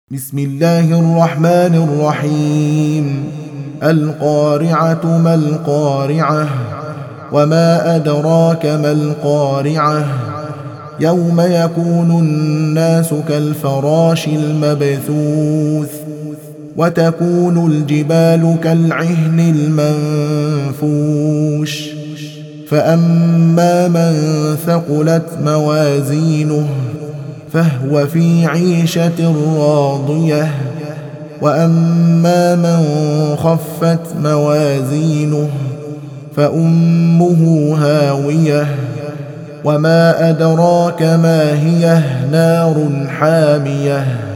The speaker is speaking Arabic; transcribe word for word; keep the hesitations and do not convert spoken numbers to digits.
بسم الله الرحمن الرحيم. القارعة ما القارعة وما أدراك ما القارعة يوم يكون الناس كالفراش المبثوث وتكون الجبال كالعهن المنفوش فأما من ثقلت موازينه فهو في عيشة راضية وأما من خفت موازينه فأمه هاوية وما أدراك ما هي نار حامية